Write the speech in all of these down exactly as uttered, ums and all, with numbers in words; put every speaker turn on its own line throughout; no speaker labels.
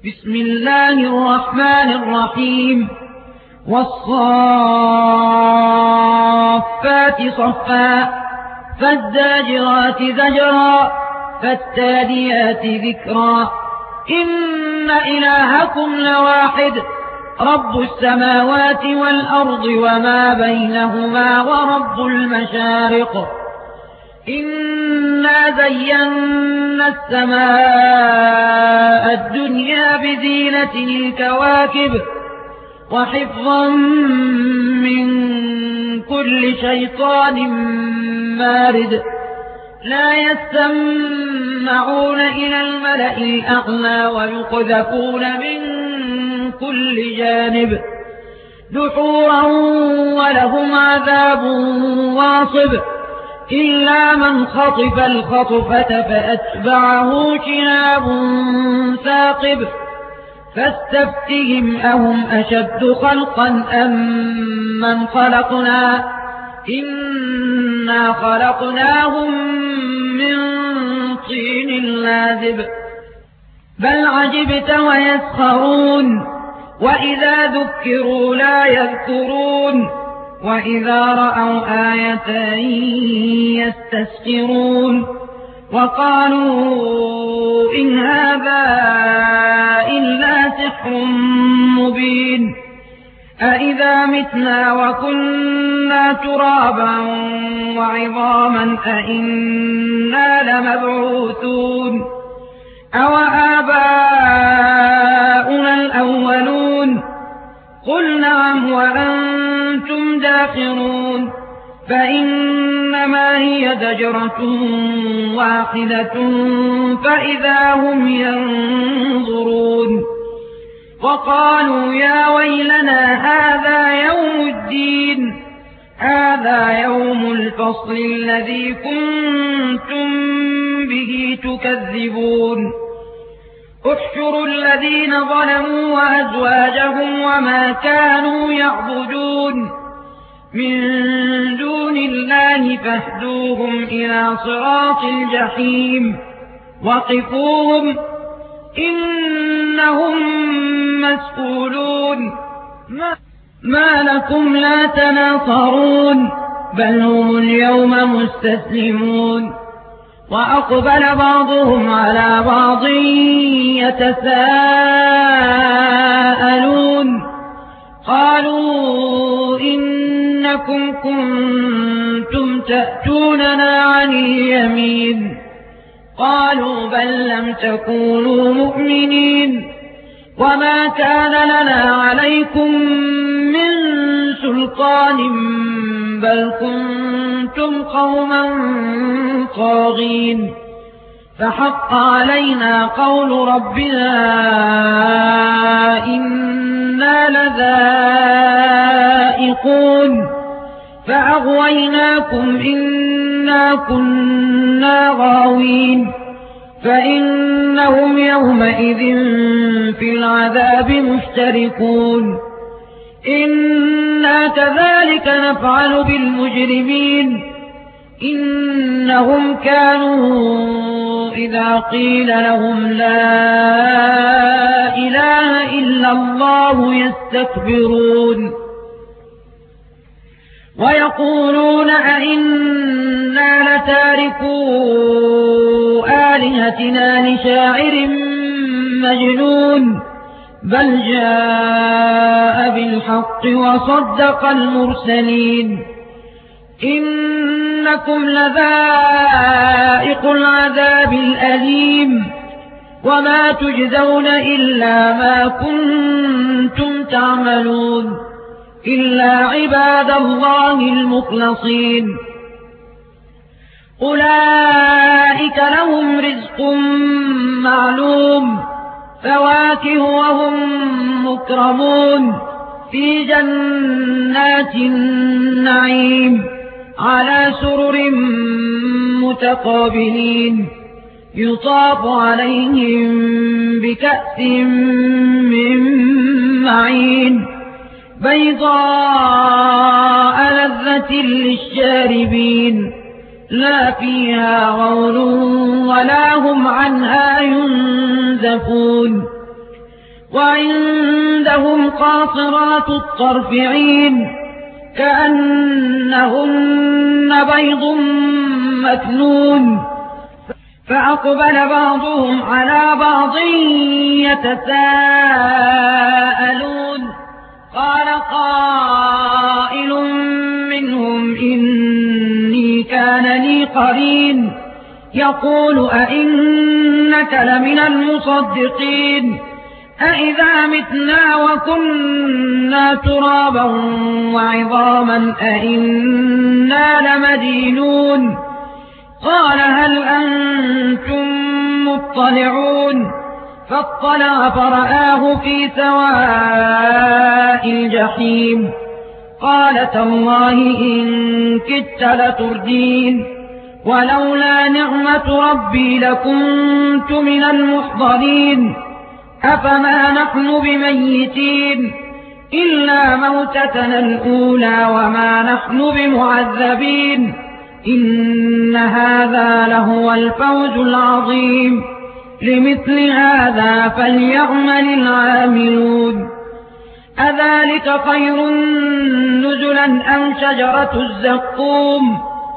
بسم الله الرحمن الرحيم والصافات صفا فالزاجرات زجرا فالتاليات ذكرا إن إلهكم لواحد رب السماوات والأرض وما بينهما ورب المشارق إنا زينا السماء الدنيا بزينة الكواكب وحفظا من كل شيطان مارد لا يستمعون إلى الملأ الأعلى ويقذفون من كل جانب دحورا ولهم عذاب واصب إلا من خطف الخطفة فأتبعه شهاب ثاقب فاستفتهم أهم أشد خلقا أم من خلقنا إنا خلقناهم من طين لازب بل عجبت ويسخرون وإذا ذكروا لا يذكرون وإذا رأوا آية يستسخرون وقالوا إن هذا إلا سحر مبين أإذا متنا وكنا ترابا وعظاما أإنا لمبعوثون أو آباؤنا الأولون قل نعم وأنتم داخرون فإنما هي زجرة واحدة فإذا هم ينظرون وقالوا يا ويلنا هذا يوم الدين هذا يوم الفصل الذي كنتم به تكذبون احشروا الذين ظلموا وأزواجهم وما كانوا يعبدون من دون الله فاهدوهم إلى صراط الجحيم وقفوهم إنهم مسؤولون ما لكم لا تناصرون بل هم اليوم مستسلمون وأقبل بعضهم على بعض يتساءلون قالوا إنكم كنتم تأتوننا عن اليمين قالوا بل لم تكونوا مؤمنين وما كان لنا عليكم من سلطان بل كنتم قوما طاغين فحق علينا قول ربنا إنا لذائقون فأغويناكم إنا كنا غاوين فإنهم يومئذ في العذاب مشتركون إنا كذلك نفعل بالمجرمين إنهم كانوا إذا قيل لهم لا إله إلا الله يستكبرون ويقولون أئنا لتاركو آلهتنا لشاعر مجنون بل جاء بالحق وصدق المرسلين إنكم لذائق العذاب الأليم وما تجزون إلا ما كنتم تعملون إلا عباد الله المخلصين أولئك لهم رزق معلوم فواكه وهم مكرمون في جنات النعيم على سرر متقابلين يطاف عليهم بكأس من معين بيضاء لذة للشاربين لا فيها غول ولا هم عنها ينزفون وعندهم قاصرات الطرف عين كأنهن بيض مكنون فأقبل بعضهم على بعض يتساءلون قال قائل منهم إني كان لي قرين يقول أئنك لمن المصدقين أئذا متنا وكنا ترابا وعظاما أئنا لمدينون قال هل أنتم مطلعون فاطلع فرآه في سواء الجحيم قال تالله إن كدت لتردين ولولا نعمة ربي لكنت من المحضرين أفما نحن بميتين إلا موتتنا الأولى وما نحن بمعذبين إن هذا لهو الفوز العظيم لمثل هذا فليعمل العاملون أذلك خير نزلا أم شجرة الزقوم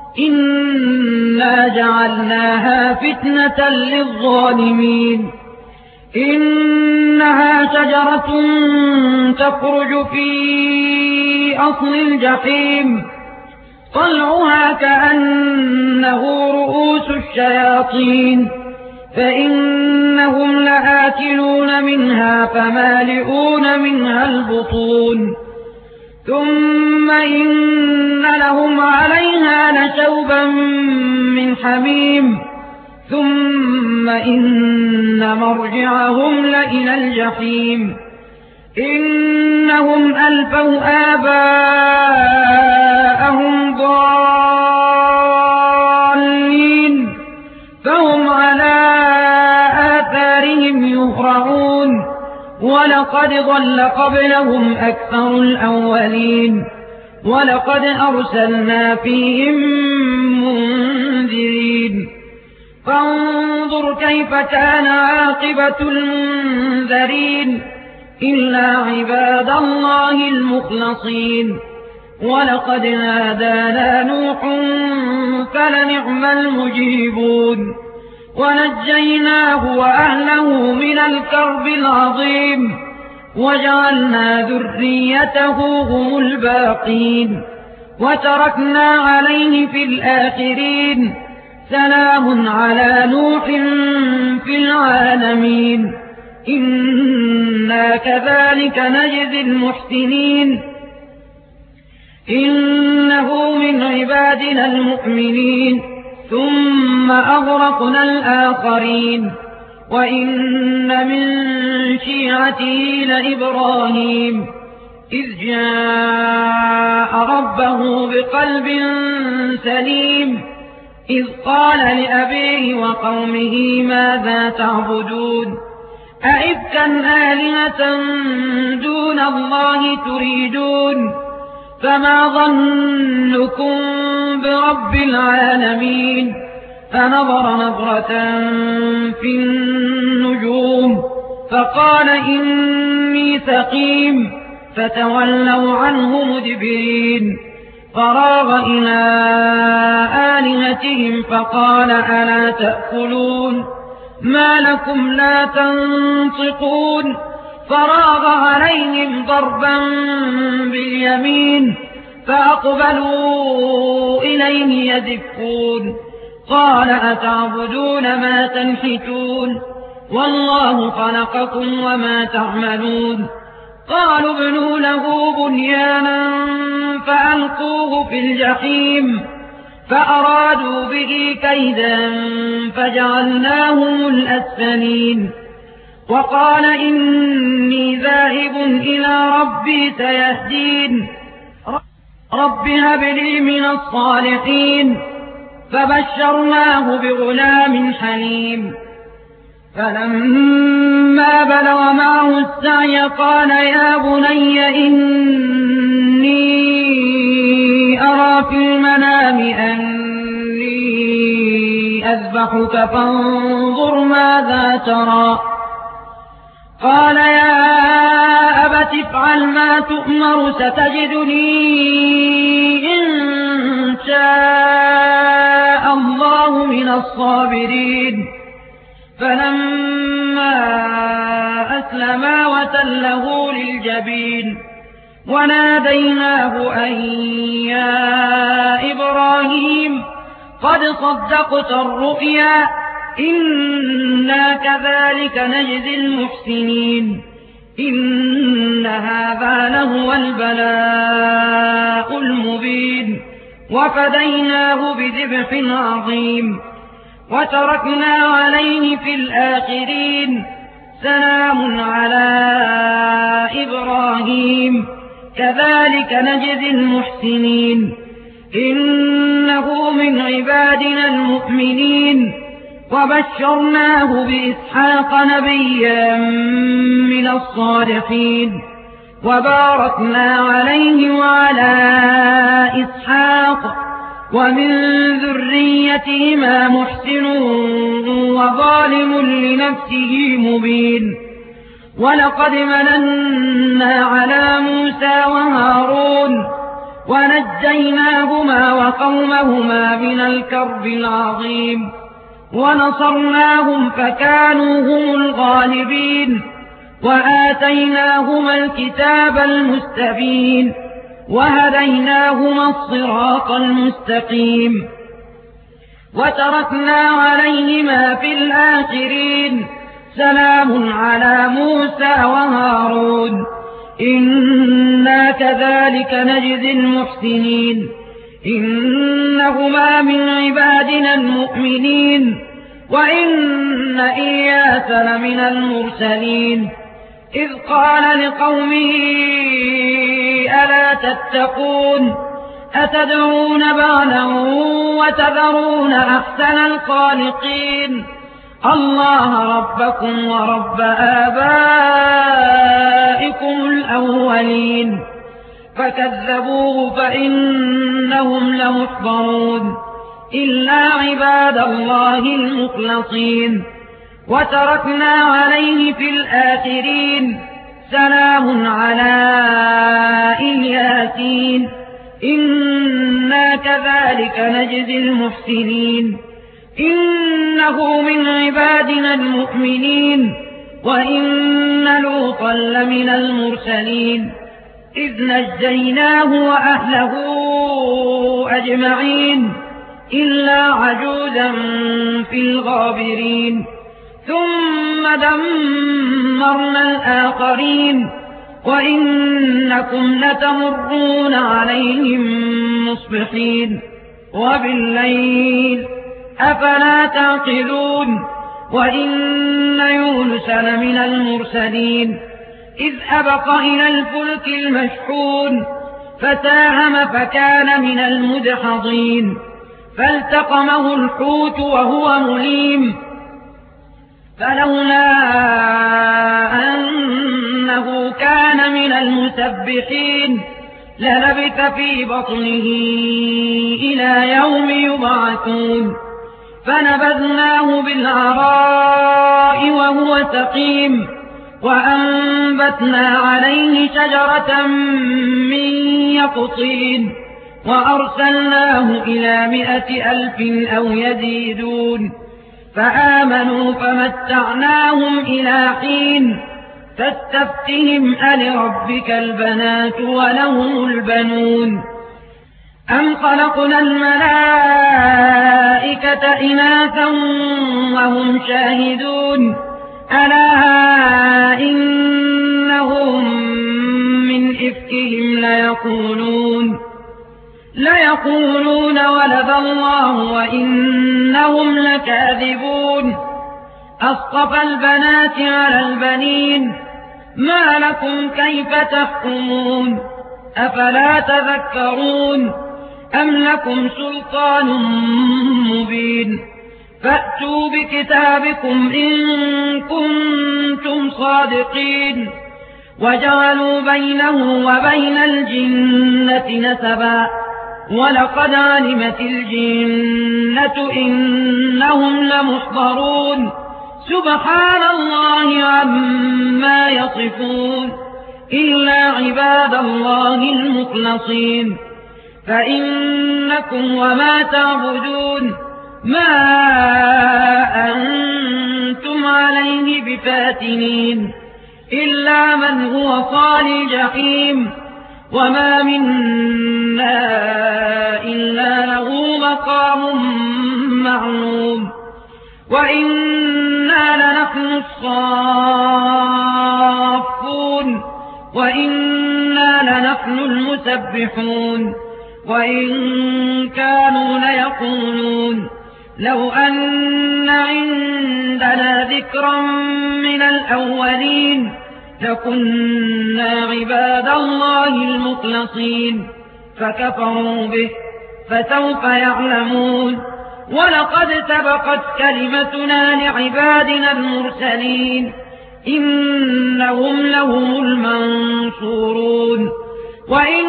إنا جعلناها فتنة للظالمين إنها شجرة تخرج في أصل الجحيم طلعها كأنه رؤوس الشياطين فإنهم لآكلون منها فمالئون منها البطون ثم إن لهم عليها لشوبا من حميم ثم إن مرجعهم لإلى الجحيم إنهم ألفوا آباءهم ضالين فهم على آثارهم يهرعون ولقد ضل قبلهم أكثر الأولين ولقد أرسلنا فيهم منذرين فانظر كيف كان عاقبة المنذرين إلا عباد الله المخلصين ولقد نادانا نوح فلنعم المجيبون ونجيناه وأهله من الكرب العظيم وجعلنا ذريته هم الباقين وتركنا عليه في الآخرين سلام على نوح في العالمين إنا كذلك نجزي المحسنين إنه من عبادنا المؤمنين ثم أغرقنا الآخرين وإن من شيعته لإبراهيم إذ جاء ربه بقلب سليم إذ قال لأبيه وقومه ماذا تعبدون أئفكا آلهة دون الله تريدون فما ظنكم برب العالمين فنظر نظرة في النجوم فقال إني سقيم فتولوا عنه مدبرين فراغ إلى آلهتهم فقال ألا تأكلون ما لكم لا تنطقون فراغ عليهم ضربا باليمين فأقبلوا إليه يزفون قال أتعبدون ما تنحتون والله خلقكم وما تعملون قالوا ابنوا له بنيانا فألقوه في الجحيم فأرادوا به كيدا فجعلناهم الأسفلين وقال إني ذاهب إلى ربي سيهدين رب هب لي من الصالحين فبشرناه بغلام حليم فلما بلغ معه السعي قال يا بني إني أرى في المنام أني أذبحك فانظر ماذا ترى قال يا تفعل ما تؤمر ستجدني إن شاء الله من الصابرين فلما أسلما وتله للجبين وناديناه أن يا إبراهيم قد صدقت الرؤيا إنا كذلك نجزي المحسنين إن هذا لهو البلاء المبين وفديناه بذبح عظيم وتركنا عليه في الآخرين سلام على إبراهيم كذلك نجزي المحسنين إنه من عبادنا المؤمنين وبشرناه بإسحاق نبيا من الصالحين وباركنا عليه وعلى إسحاق ومن ذريتهما محسن وظالم لنفسه مبين ولقد مننا على موسى وهارون ونجيناهما وقومهما من الكرب العظيم ونصرناهم فكانوا هم الغالبين وآتيناهما الكتاب المستبين وهديناهما الصراط المستقيم وتركنا عليهما في الآخرين سلام على موسى وهارون إنا كذلك نجزي المحسنين إنهما من عبادنا المؤمنين وإن إياس لمن المرسلين إذ قال لقومه ألا تتقون أتدعون بعلا وتذرون أحسن الخالقين الله ربكم ورب آبائكم الأولين فكذبوه فإنهم لمحضرون إلا عباد الله المخلصين وتركنا عليه في الآخرين سلام على الياسين إنا كذلك نجزي المحسنين إنه من عبادنا المؤمنين وإن لوطا لمن المرسلين إذ نجيناه وأهله أجمعين إلا عجوزا في الغابرين ثم دمرنا الآخرين وإنكم لتمرون عليهم مصبحين وبالليل أفلا تعقلون وإن يونس لمن المرسلين إذ أبق إلى الفلك المشحون فساهم فكان من المدحضين فالتقمه الحوت وهو مليم فلولا أنه كان من المسبحين للبث في بطنه إلى يوم يبعثون فنبذناه بالعراء وهو سقيم وأنبتنا عليه شجرة من يقطين وأرسلناه إلى مائة ألف أو يزيدون فآمنوا فمتعناهم إلى حين فاستفتهم ألربك البنات ولهم البنون أم خلقنا الملائكة إناثا وهم شاهدون ألا إنهم من إفكهم ليقولون ليقولون ولد الله وإنهم لكاذبون أصطفى البنات على البنين ما لكم كيف تحكمون أفلا تذكرون أم لكم سلطان مبين فأتوا بكتابكم إن كنتم صادقين وجعلوا بينه وبين الجنة نسبا ولقد علمت الجنة إنهم لمحضرون سبحان الله عما يصفون إلا عباد الله المخلصين. فإنكم وما تعبدون ما أنتم عليه بفاتنين إلا من هو صال الجحيم. وما منا إلا له مقام معلوم. وإنا لنحن الصافون وإنا لنحن المسبحون. وإن كانوا ليقولون لو أن عندنا ذكرا من الأولين لكنا عباد الله المخلصين. فكفروا به فسوف يعلمون. ولقد سبقت كلمتنا لعبادنا المرسلين إنهم لهم المنصورون. وإن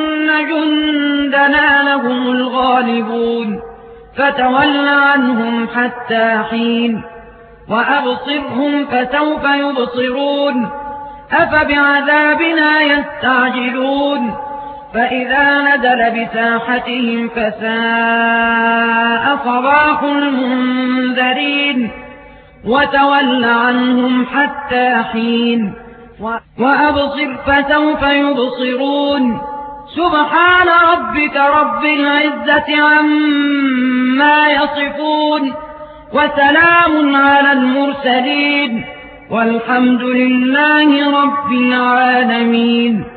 جندنا لهم الغالبون. فتول عنهم حتى حين وأبصرهم فسوف يبصرون. أفبعذابنا يستعجلون فإذا نزل بساحتهم فساء صباح المنذرين. وتول عنهم حتى حين وأبصر فسوف يبصرون. سبحان ربك رب العزة عما يصفون وسلام على المرسلين والحمد لله رب العالمين.